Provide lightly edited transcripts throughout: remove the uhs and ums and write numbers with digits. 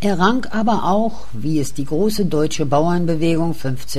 Er rang aber auch, wie es die große deutsche Bauernbewegung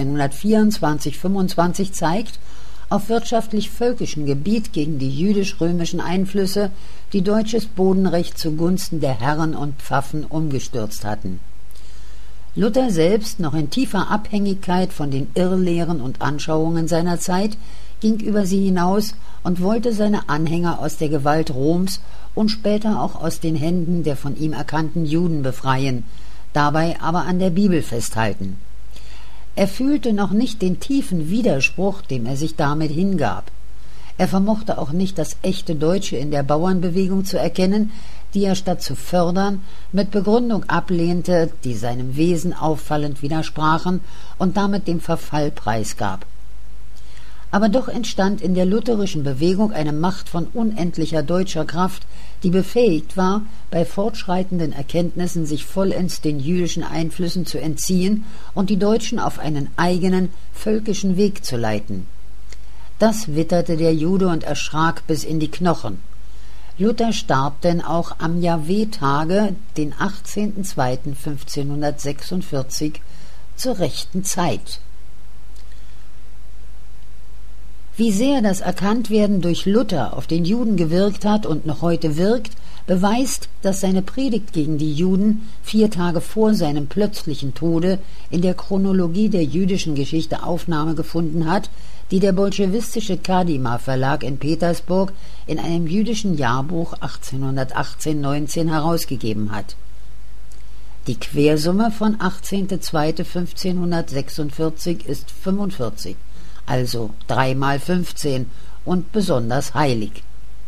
1524/25 zeigt, auf wirtschaftlich-völkischem Gebiet gegen die jüdisch-römischen Einflüsse, die deutsches Bodenrecht zugunsten der Herren und Pfaffen umgestürzt hatten. Luther selbst, noch in tiefer Abhängigkeit von den Irrlehren und Anschauungen seiner Zeit, ging über sie hinaus und wollte seine Anhänger aus der Gewalt Roms und später auch aus den Händen der von ihm erkannten Juden befreien, dabei aber an der Bibel festhalten. Er fühlte noch nicht den tiefen Widerspruch, dem er sich damit hingab. Er vermochte auch nicht das echte Deutsche in der Bauernbewegung zu erkennen, die er statt zu fördern mit Begründung ablehnte, die seinem Wesen auffallend widersprachen und damit dem Verfall preisgab. Aber doch entstand in der lutherischen Bewegung eine Macht von unendlicher deutscher Kraft, die befähigt war, bei fortschreitenden Erkenntnissen sich vollends den jüdischen Einflüssen zu entziehen und die Deutschen auf einen eigenen, völkischen Weg zu leiten. Das witterte der Jude und erschrak bis in die Knochen. Luther starb denn auch am Jahwe-Tage, den 18.02.1546, zur rechten Zeit. Wie sehr das Erkanntwerden durch Luther auf den Juden gewirkt hat und noch heute wirkt, beweist, dass seine Predigt gegen die Juden 4 Tage vor seinem plötzlichen Tode in der Chronologie der jüdischen Geschichte Aufnahme gefunden hat, die der bolschewistische Kadima Verlag in Petersburg in einem jüdischen Jahrbuch 1818/19 herausgegeben hat. Die Quersumme von 18.02.1546 ist 45, also 3 mal 15 und besonders heilig.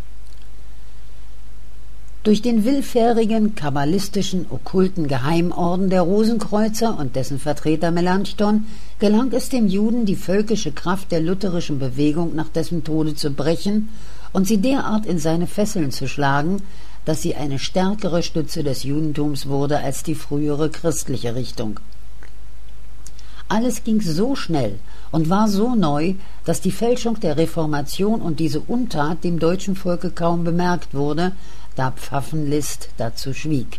Durch den willfährigen, kabbalistischen, okkulten Geheimorden der Rosenkreuzer und dessen Vertreter Melanchthon gelang es dem Juden, die völkische Kraft der lutherischen Bewegung nach dessen Tode zu brechen und sie derart in seine Fesseln zu schlagen, dass sie eine stärkere Stütze des Judentums wurde als die frühere christliche Richtung. Alles ging so schnell und war so neu, dass die Fälschung der Reformation und diese Untat dem deutschen Volke kaum bemerkt wurde, da Pfaffenlist dazu schwieg.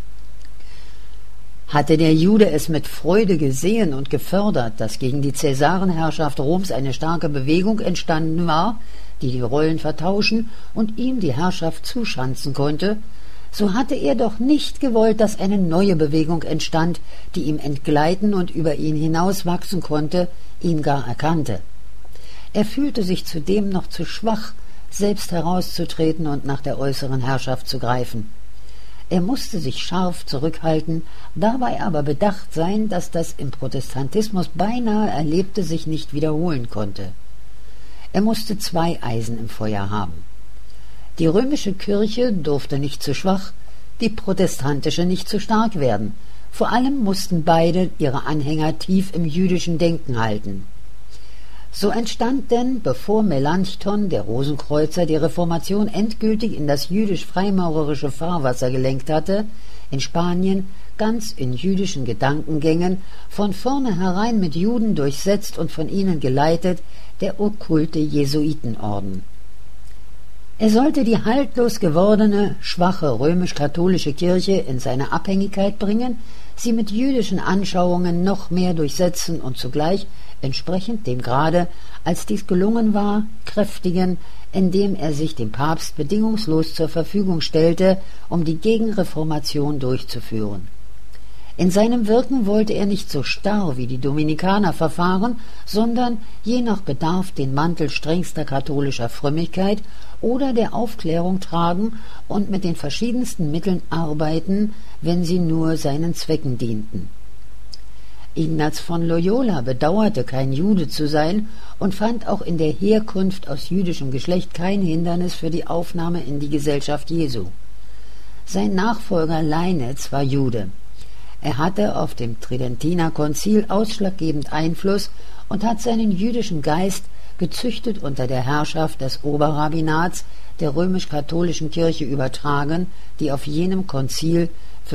Hatte der Jude es mit Freude gesehen und gefördert, dass gegen die Cäsarenherrschaft Roms eine starke Bewegung entstanden war, die Rollen vertauschen und ihm die Herrschaft zuschanzen konnte, so hatte er doch nicht gewollt, dass eine neue Bewegung entstand, die ihm entgleiten und über ihn hinauswachsen konnte, ihn gar erkannte. Er fühlte sich zudem noch zu schwach, selbst herauszutreten und nach der äußeren Herrschaft zu greifen. Er musste sich scharf zurückhalten, dabei aber bedacht sein, dass das im Protestantismus beinahe Erlebte sich nicht wiederholen konnte. Er musste 2 Eisen im Feuer haben. Die römische Kirche durfte nicht zu schwach, die protestantische nicht zu stark werden. Vor allem mussten beide ihre Anhänger tief im jüdischen Denken halten. So entstand denn, bevor Melanchthon, der Rosenkreuzer, die Reformation endgültig in das jüdisch-freimaurerische Fahrwasser gelenkt hatte, in Spanien ganz in jüdischen Gedankengängen, von vornherein mit Juden durchsetzt und von ihnen geleitet, der okkulte Jesuitenorden. Er sollte die haltlos gewordene, schwache römisch-katholische Kirche in seine Abhängigkeit bringen, sie mit jüdischen Anschauungen noch mehr durchsetzen und zugleich, entsprechend dem Grade, als dies gelungen war, kräftigen, indem er sich dem Papst bedingungslos zur Verfügung stellte, um die Gegenreformation durchzuführen. In seinem Wirken wollte er nicht so starr wie die Dominikaner verfahren, sondern je nach Bedarf den Mantel strengster katholischer Frömmigkeit oder der Aufklärung tragen und mit den verschiedensten Mitteln arbeiten, wenn sie nur seinen Zwecken dienten. Ignaz von Loyola bedauerte, kein Jude zu sein und fand auch in der Herkunft aus jüdischem Geschlecht kein Hindernis für die Aufnahme in die Gesellschaft Jesu. Sein Nachfolger Leinitz war Jude. Er hatte auf dem Tridentiner Konzil ausschlaggebend Einfluss und hat seinen jüdischen Geist, gezüchtet unter der Herrschaft des Oberrabbinats der römisch-katholischen Kirche, übertragen, die auf jenem Konzil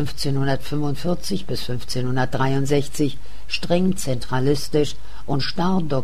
1545 bis 1563 streng zentralistisch und starr dogmatisch in jüdischem Geist reformiert wurde.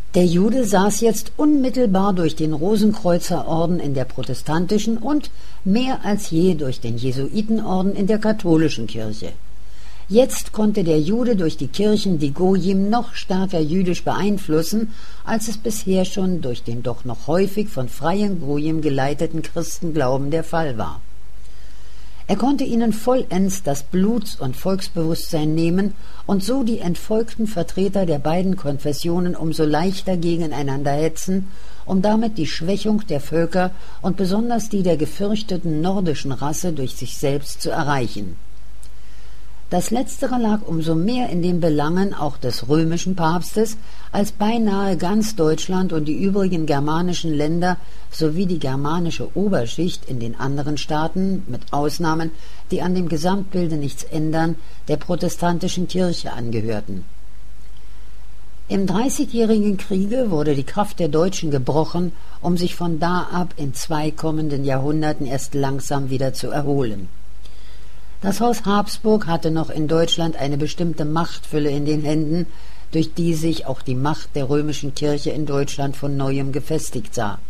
Der Jude saß jetzt unmittelbar durch den Rosenkreuzerorden in der protestantischen und mehr als je durch den Jesuitenorden in der katholischen Kirche. Jetzt konnte der Jude durch die Kirchen die Gojim noch stärker jüdisch beeinflussen, als es bisher schon durch den doch noch häufig von freien Gojim geleiteten Christenglauben der Fall war. Er konnte ihnen vollends das Bluts- und Volksbewusstsein nehmen und so die entfolgten Vertreter der beiden Konfessionen umso leichter gegeneinander hetzen, um damit die Schwächung der Völker und besonders die der gefürchteten nordischen Rasse durch sich selbst zu erreichen. Das Letztere lag umso mehr in den Belangen auch des römischen Papstes, als beinahe ganz Deutschland und die übrigen germanischen Länder sowie die germanische Oberschicht in den anderen Staaten, mit Ausnahmen, die an dem Gesamtbilde nichts ändern, der protestantischen Kirche angehörten. Im Dreißigjährigen Kriege wurde die Kraft der Deutschen gebrochen, um sich von da ab in 2 kommenden Jahrhunderten erst langsam wieder zu erholen. Das Haus Habsburg hatte noch in Deutschland eine bestimmte Machtfülle in den Händen, durch die sich auch die Macht der römischen Kirche in Deutschland von neuem gefestigt sah.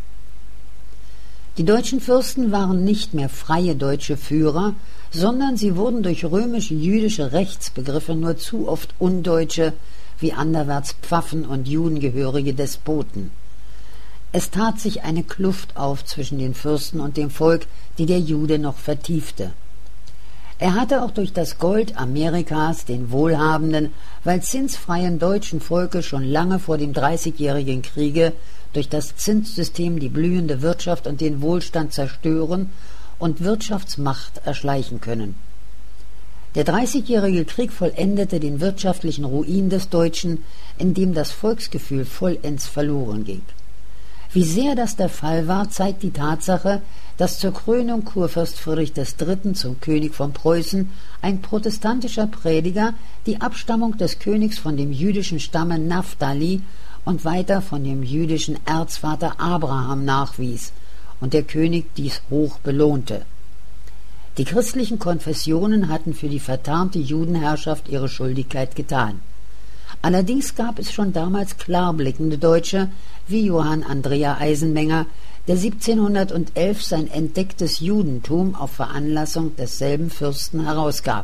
Die deutschen Fürsten waren nicht mehr freie deutsche Führer, sondern sie wurden durch römisch-jüdische Rechtsbegriffe nur zu oft undeutsche, wie anderwärts Pfaffen und judengehörige Despoten. Es tat sich eine Kluft auf zwischen den Fürsten und dem Volk, die der Jude noch vertiefte. Er hatte auch durch das Gold Amerikas den wohlhabenden, weil zinsfreien deutschen Volke schon lange vor dem Dreißigjährigen Kriege durch das Zinssystem die blühende Wirtschaft und den Wohlstand zerstören und Wirtschaftsmacht erschleichen können. Der Dreißigjährige Krieg vollendete den wirtschaftlichen Ruin des Deutschen, in dem das Volksgefühl vollends verloren ging. Wie sehr das der Fall war, zeigt die Tatsache, dass zur Krönung Kurfürst Friedrich III. Zum König von Preußen ein protestantischer Prediger die Abstammung des Königs von dem jüdischen Stamme Naphtali und weiter von dem jüdischen Erzvater Abraham nachwies und der König dies hoch belohnte. Die christlichen Konfessionen hatten für die vertarnte Judenherrschaft ihre Schuldigkeit getan. Allerdings gab es schon damals klarblickende Deutsche wie Johann Andrea Eisenmenger, der 1711 sein entdecktes Judentum auf Veranlassung desselben Fürsten herausgab.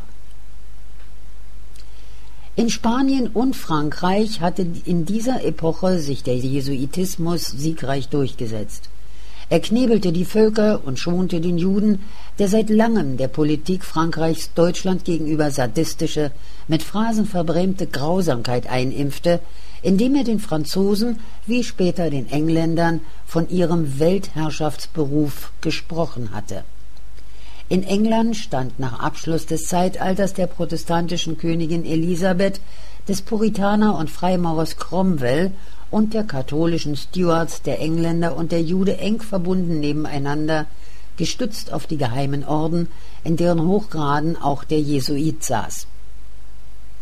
In Spanien und Frankreich hatte in dieser Epoche sich der Jesuitismus siegreich durchgesetzt. Er knebelte die Völker und schonte den Juden, der seit langem der Politik Frankreichs Deutschland gegenüber sadistische, mit Phrasen verbrämte Grausamkeit einimpfte, indem er den Franzosen wie später den Engländern von ihrem Weltherrschaftsberuf gesprochen hatte. In England stand nach Abschluss des Zeitalters der protestantischen Königin Elisabeth, des Puritaner und Freimaurers Cromwell und der katholischen Stuarts der Engländer und der Jude eng verbunden nebeneinander, gestützt auf die geheimen Orden, in deren Hochgraden auch der Jesuit saß.